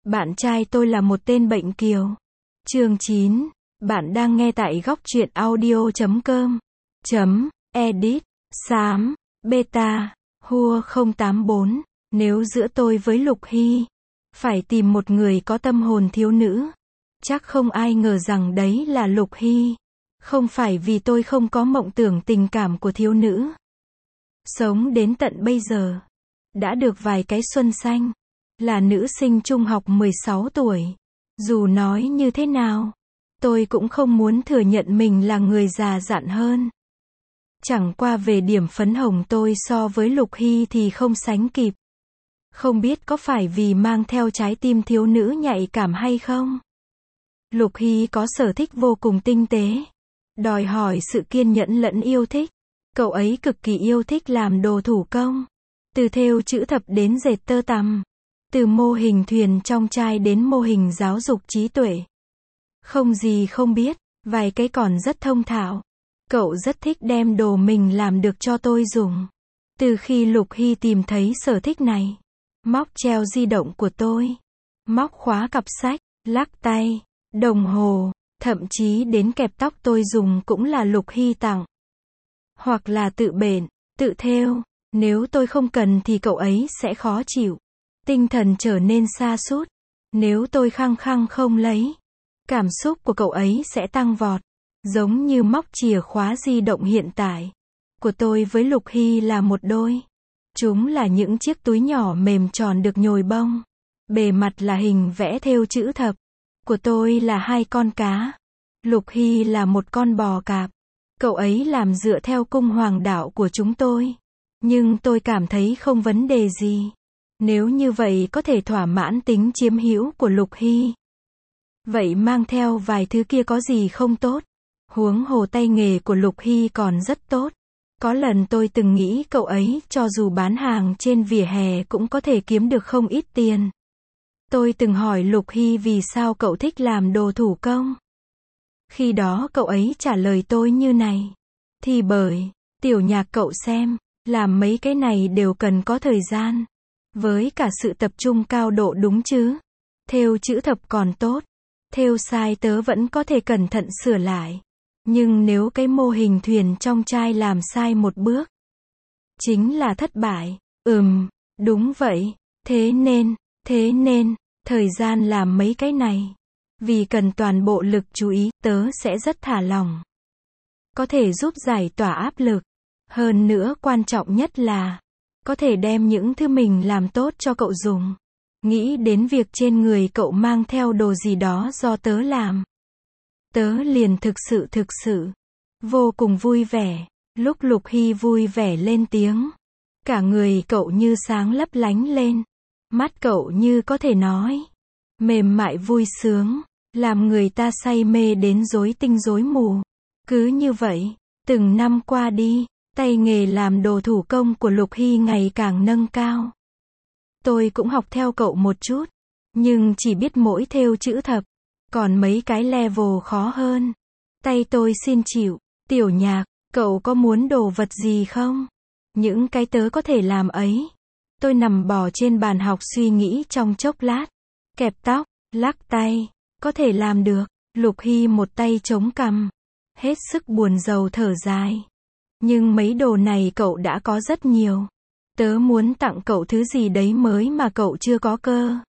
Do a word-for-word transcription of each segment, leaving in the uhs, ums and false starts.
Bạn trai tôi là một tên bệnh kiều. Chương chín. Bạn đang nghe tại góc truyện audio chấm com. Chấm, edit, xám, beta, hua không tám bốn. Nếu giữa tôi với Lục Hy phải tìm một người có tâm hồn thiếu nữ, chắc không ai ngờ rằng đấy là Lục Hy. Không phải vì tôi không có mộng tưởng tình cảm của thiếu nữ. Sống đến tận bây giờ, đã được vài cái xuân xanh, là nữ sinh trung học mười sáu tuổi. Dù nói như thế nào, tôi cũng không muốn thừa nhận mình là người già dặn hơn. Chẳng qua về điểm phấn hồng tôi so với Lục Hy thì không sánh kịp. Không biết có phải vì mang theo trái tim thiếu nữ nhạy cảm hay không? Lục Hy có sở thích vô cùng tinh tế, đòi hỏi sự kiên nhẫn lẫn yêu thích. Cậu ấy cực kỳ yêu thích làm đồ thủ công, từ thêu chữ thập đến dệt tơ tằm, từ mô hình thuyền trong chai đến mô hình giáo dục trí tuệ. Không gì không biết, vài cái còn rất thông thạo. Cậu rất thích đem đồ mình làm được cho tôi dùng. Từ khi Lục Hy tìm thấy sở thích này, móc treo di động của tôi, móc khóa cặp sách, lắc tay, đồng hồ, thậm chí đến kẹp tóc tôi dùng cũng là Lục Hy tặng. Hoặc là tự bện, tự thêu, nếu tôi không cần thì cậu ấy sẽ khó chịu. Tinh thần trở nên sa sút. Nếu tôi khăng khăng không lấy, cảm xúc của cậu ấy sẽ tăng vọt. Giống như móc chìa khóa di động hiện tại của tôi với Lục Hy là một đôi. Chúng là những chiếc túi nhỏ mềm tròn được nhồi bông. Bề mặt là hình vẽ thêu chữ thập. Của tôi là hai con cá. Lục Hy là một con bò cạp. Cậu ấy làm dựa theo cung hoàng đạo của chúng tôi. Nhưng tôi cảm thấy không vấn đề gì. Nếu như vậy có thể thỏa mãn tính chiếm hữu của Lục Hy. Vậy mang theo vài thứ kia có gì không tốt? Huống hồ tay nghề của Lục Hy còn rất tốt. Có lần tôi từng nghĩ cậu ấy cho dù bán hàng trên vỉa hè cũng có thể kiếm được không ít tiền. Tôi từng hỏi Lục Hy vì sao cậu thích làm đồ thủ công. Khi đó cậu ấy trả lời tôi như này. Thì bởi, tiểu nhạc cậu xem, làm mấy cái này đều cần có thời gian. Với cả sự tập trung cao độ đúng chứ. Thêu chữ thập còn tốt. Thêu sai tớ vẫn có thể cẩn thận sửa lại. Nhưng nếu cái mô hình thuyền trong chai làm sai một bước, chính là thất bại. Ừm, đúng vậy. Thế nên, thế nên, thời gian làm mấy cái này, vì cần toàn bộ lực chú ý, tớ sẽ rất thả lỏng. Có thể giúp giải tỏa áp lực. Hơn nữa quan trọng nhất là, có thể đem những thứ mình làm tốt cho cậu dùng. Nghĩ đến việc trên người cậu mang theo đồ gì đó do tớ làm. Tớ liền thực sự thực sự, vô cùng vui vẻ. Lúc Lục Hy vui vẻ lên tiếng, cả người cậu như sáng lấp lánh lên. Mắt cậu như có thể nói, mềm mại vui sướng, làm người ta say mê đến rối tinh rối mù. Cứ như vậy, từng năm qua đi, tay nghề làm đồ thủ công của Lục Hy ngày càng nâng cao. Tôi cũng học theo cậu một chút, nhưng chỉ biết mỗi thêu chữ thập, còn mấy cái level khó hơn. Tay tôi xin chịu. Tiểu nhạc, cậu có muốn đồ vật gì không? Những cái tớ có thể làm ấy. Tôi nằm bò trên bàn học suy nghĩ trong chốc lát. Kẹp tóc, lắc tay, có thể làm được. Lục Hy một tay chống cằm, hết sức buồn rầu thở dài. Nhưng mấy đồ này cậu đã có rất nhiều. Tớ muốn tặng cậu thứ gì đấy mới mà cậu chưa có cơ.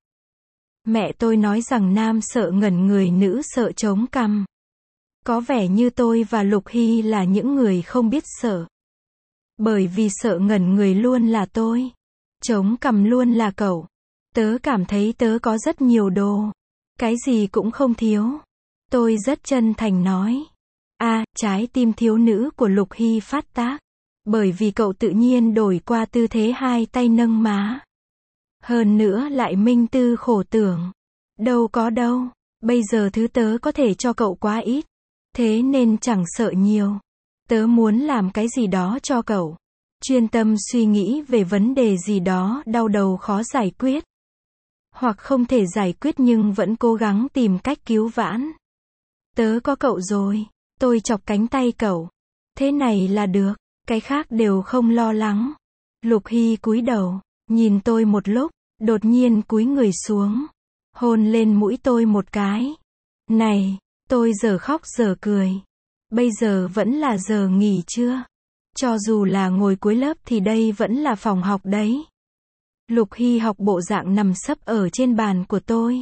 Mẹ tôi nói rằng nam sợ ngẩn người, nữ sợ chống cằm. Có vẻ như tôi và Lục Hy là những người không biết sợ. Bởi vì sợ ngẩn người luôn là tôi, chống cằm luôn là cậu. Tớ cảm thấy tớ có rất nhiều đồ, cái gì cũng không thiếu. Tôi rất chân thành nói. À, trái tim thiếu nữ của Lục Hy phát tác. Bởi vì cậu tự nhiên đổi qua tư thế hai tay nâng má. Hơn nữa lại minh tư khổ tưởng. Đâu có đâu, bây giờ thứ tớ có thể cho cậu quá ít. Thế nên chẳng sợ nhiều. Tớ muốn làm cái gì đó cho cậu. Chuyên tâm suy nghĩ về vấn đề gì đó đau đầu khó giải quyết. Hoặc không thể giải quyết nhưng vẫn cố gắng tìm cách cứu vãn. Tớ có cậu rồi. Tôi chọc cánh tay cậu. Thế này là được. Cái khác đều không lo lắng. Lục Hy cúi đầu, nhìn tôi một lúc, đột nhiên cúi người xuống. hôn lên mũi tôi một cái. Này, tôi giờ khóc giờ cười. Bây giờ vẫn là giờ nghỉ trưa. Cho dù là ngồi cuối lớp thì đây vẫn là phòng học đấy. Lục Hy học bộ dạng nằm sấp ở trên bàn của tôi.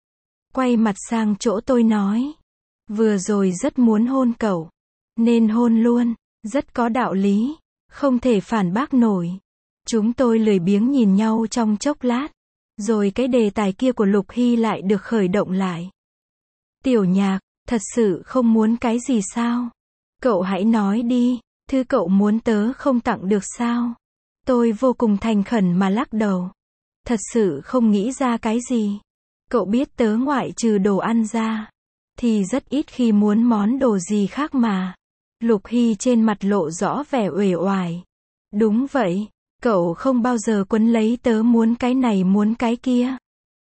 Quay mặt sang chỗ tôi nói. Vừa rồi rất muốn hôn cậu. Nên hôn luôn. Rất có đạo lý. Không thể phản bác nổi. Chúng tôi lười biếng nhìn nhau trong chốc lát. Rồi cái đề tài kia của Lục Hy lại được khởi động lại. Tiểu Nhạc, thật sự không muốn cái gì sao? Cậu hãy nói đi, thứ cậu muốn tớ không tặng được sao? Tôi vô cùng thành khẩn mà lắc đầu. Thật sự không nghĩ ra cái gì. Cậu biết tớ ngoại trừ đồ ăn ra, thì rất ít khi muốn món đồ gì khác mà. Lục Hy trên mặt lộ rõ vẻ uể oải. Đúng vậy, cậu không bao giờ quấn lấy tớ muốn cái này muốn cái kia.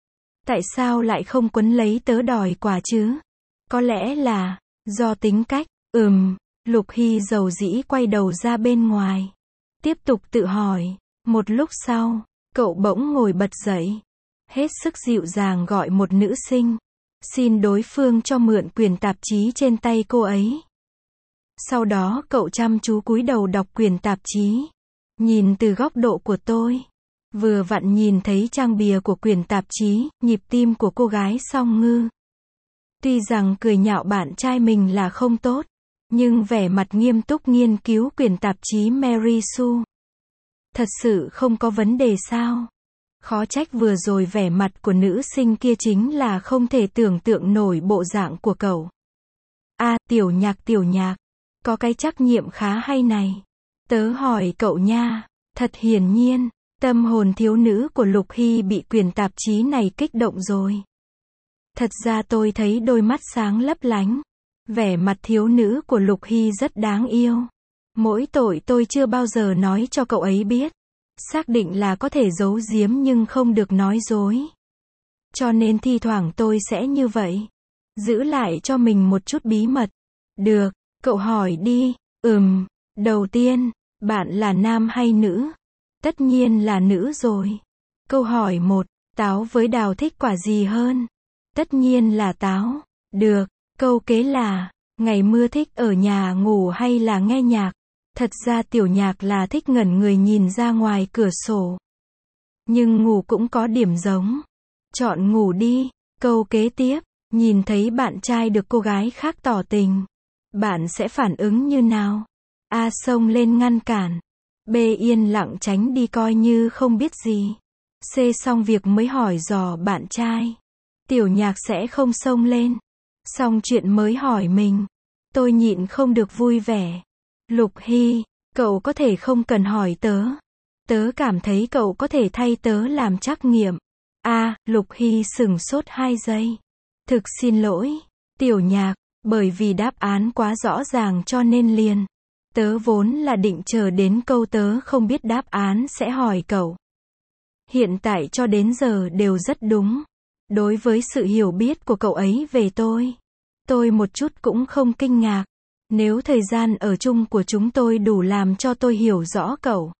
Tại sao lại không quấn lấy tớ đòi quà chứ? Có lẽ là do tính cách. Ừm, Lục Hy dầu dĩ quay đầu ra bên ngoài. Tiếp tục tự hỏi. Một lúc sau, cậu bỗng ngồi bật dậy. Hết sức dịu dàng gọi một nữ sinh. Xin đối phương cho mượn quyển tạp chí trên tay cô ấy. Sau đó cậu chăm chú cúi đầu đọc quyển tạp chí. Nhìn từ góc độ của tôi. Vừa vặn nhìn thấy trang bìa của quyển tạp chí, nhịp tim của cô gái Song Ngư. Tuy rằng cười nhạo bạn trai mình là không tốt, nhưng vẻ mặt nghiêm túc nghiên cứu quyển tạp chí Mary Sue. Thật sự không có vấn đề sao? Khó trách vừa rồi vẻ mặt của nữ sinh kia chính là không thể tưởng tượng nổi bộ dạng của cậu. A, à, Tiểu Nhạc Tiểu Nhạc, có cái trắc nghiệm khá hay này. Tớ hỏi cậu nha, thật hiển nhiên, tâm hồn thiếu nữ của Lục Hy bị quyển tạp chí này kích động rồi. Thật ra tôi thấy đôi mắt sáng lấp lánh. Vẻ mặt thiếu nữ của Lục Hy rất đáng yêu. Mỗi tội tôi chưa bao giờ nói cho cậu ấy biết. Xác định là có thể giấu giếm nhưng không được nói dối. Cho nên thi thoảng tôi sẽ như vậy. Giữ lại cho mình một chút bí mật. Được, cậu hỏi đi. Ừm, đầu tiên, bạn là nam hay nữ? Tất nhiên là nữ rồi. Câu hỏi một, táo với đào thích quả gì hơn? Tất nhiên là táo. Được, câu kế là, ngày mưa thích ở nhà ngủ hay là nghe nhạc? Thật ra Tiểu Nhạc là thích ngẩn người nhìn ra ngoài cửa sổ. Nhưng ngủ cũng có điểm giống. Chọn ngủ đi. Câu kế tiếp, nhìn thấy bạn trai được cô gái khác tỏ tình. Bạn sẽ phản ứng như nào? A. Xông lên ngăn cản. B. Yên lặng tránh đi coi như không biết gì. C. Xong việc mới hỏi dò bạn trai. Tiểu Nhạc sẽ không xông lên. Xong chuyện mới hỏi mình. Tôi nhịn không được vui vẻ. Lục Hy, cậu có thể không cần hỏi tớ. Tớ cảm thấy cậu có thể thay tớ làm trắc nghiệm. A. À, Lục Hy sửng sốt hai giây. Thực xin lỗi, Tiểu Nhạc, bởi vì đáp án quá rõ ràng cho nên liền. Tớ vốn là định chờ đến câu tớ không biết đáp án sẽ hỏi cậu. Hiện tại cho đến giờ đều rất đúng. Đối với sự hiểu biết của cậu ấy về tôi, tôi một chút cũng không kinh ngạc. Nếu thời gian ở chung của chúng tôi đủ làm cho tôi hiểu rõ cậu,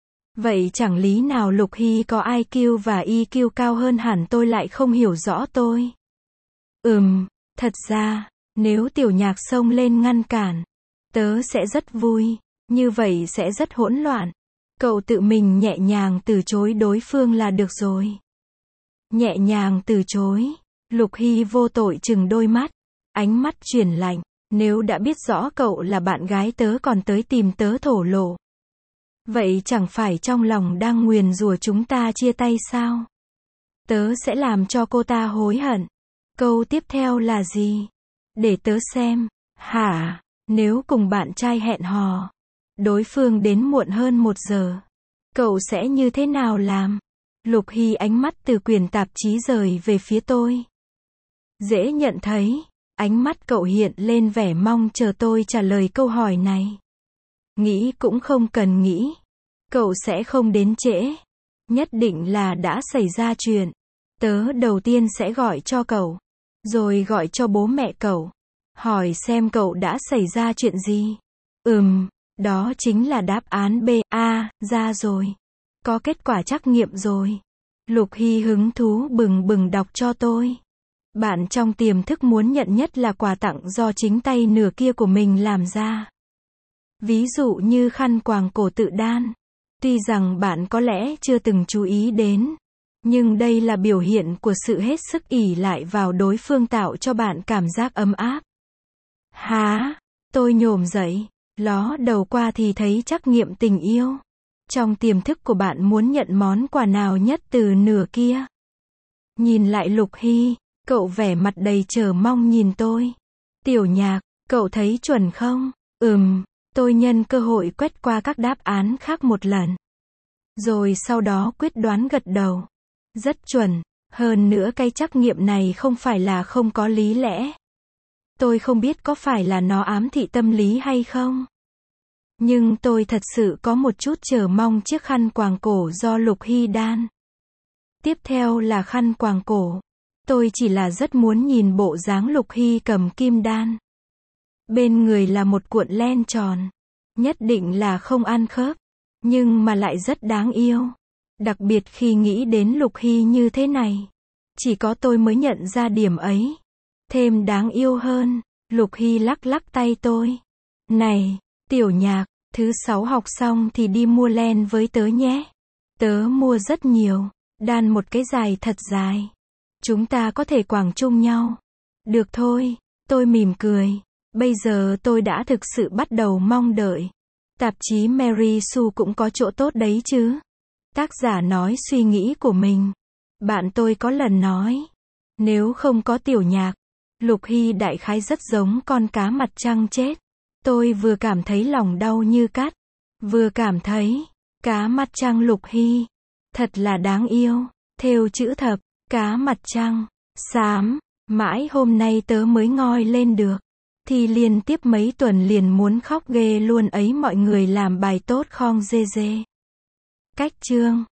vậy chẳng lý nào Lục Hy có i kiu và e kiu cao hơn hẳn tôi lại không hiểu rõ tôi. Ừm, thật ra, nếu Tiểu Nhạc xông lên ngăn cản, tớ sẽ rất vui, như vậy sẽ rất hỗn loạn. Cậu tự mình nhẹ nhàng từ chối đối phương là được rồi. Nhẹ nhàng từ chối. Lục Hy vô tội chừng đôi mắt, ánh mắt chuyển lạnh. Nếu đã biết rõ cậu là bạn gái tớ còn tới tìm tớ thổ lộ, vậy chẳng phải trong lòng đang nguyền rủa chúng ta chia tay sao? Tớ sẽ làm cho cô ta hối hận. Câu tiếp theo là gì? Để tớ xem. Hả? Nếu cùng bạn trai hẹn hò, đối phương đến muộn hơn một giờ, cậu sẽ như thế nào làm? Lục Hy ánh mắt từ quyển tạp chí rời về phía tôi. Dễ nhận thấy, ánh mắt cậu hiện lên vẻ mong chờ tôi trả lời câu hỏi này. Nghĩ cũng không cần nghĩ. Cậu sẽ không đến trễ. Nhất định là đã xảy ra chuyện. Tớ đầu tiên sẽ gọi cho cậu. Rồi gọi cho bố mẹ cậu. Hỏi xem cậu đã xảy ra chuyện gì. Ừm, đó chính là đáp án B. A, ra rồi. Có kết quả trắc nghiệm rồi. Lục Hy hứng thú bừng bừng đọc cho tôi. Bạn trong tiềm thức muốn nhận nhất là quà tặng do chính tay nửa kia của mình làm ra. Ví dụ như khăn quàng cổ tự đan. Tuy rằng bạn có lẽ chưa từng chú ý đến, nhưng đây là biểu hiện của sự hết sức ỷ lại vào đối phương tạo cho bạn cảm giác ấm áp. Há, tôi nhổm dậy, ló đầu qua thì thấy trắc nghiệm tình yêu. Trong tiềm thức của bạn muốn nhận món quà nào nhất từ nửa kia? Nhìn lại Lục Hy, cậu vẻ mặt đầy chờ mong nhìn tôi. Tiểu Nhạc, cậu thấy chuẩn không? Ừm, tôi nhân cơ hội quét qua các đáp án khác một lần. Rồi sau đó quyết đoán gật đầu. Rất chuẩn, hơn nữa cái trắc nghiệm này không phải là không có lý lẽ. Tôi không biết có phải là nó ám thị tâm lý hay không. Nhưng tôi thật sự có một chút chờ mong chiếc khăn quàng cổ do Lục Hy đan. Tiếp theo là khăn quàng cổ. Tôi chỉ là rất muốn nhìn bộ dáng Lục Hy cầm kim đan. Bên người là một cuộn len tròn. Nhất định là không ăn khớp. Nhưng mà lại rất đáng yêu. Đặc biệt khi nghĩ đến Lục Hy như thế này. Chỉ có tôi mới nhận ra điểm ấy. Thêm đáng yêu hơn, Lục Hy lắc lắc tay tôi. Này, Tiểu Nhạc, thứ sáu học xong thì đi mua len với tớ nhé. Tớ mua rất nhiều, đan một cái dài thật dài. Chúng ta có thể quàng chung nhau. Được thôi, tôi mỉm cười. Bây giờ tôi đã thực sự bắt đầu mong đợi. Tạp chí Mary Sue cũng có chỗ tốt đấy chứ. Tác giả nói suy nghĩ của mình. Bạn tôi có lần nói, nếu không có Tiểu Nhạc, Lục Hy đại khái rất giống con cá mặt trăng chết. Tôi vừa cảm thấy lòng đau như cắt, vừa cảm thấy, cá mặt trăng Lục Hy, thật là đáng yêu. Thêu chữ thập, cá mặt trăng, xám, mãi hôm nay tớ mới ngoi lên được. Thì liên tiếp mấy tuần liền muốn khóc ghê luôn ấy, mọi người làm bài tốt khong dê dê. Cách chương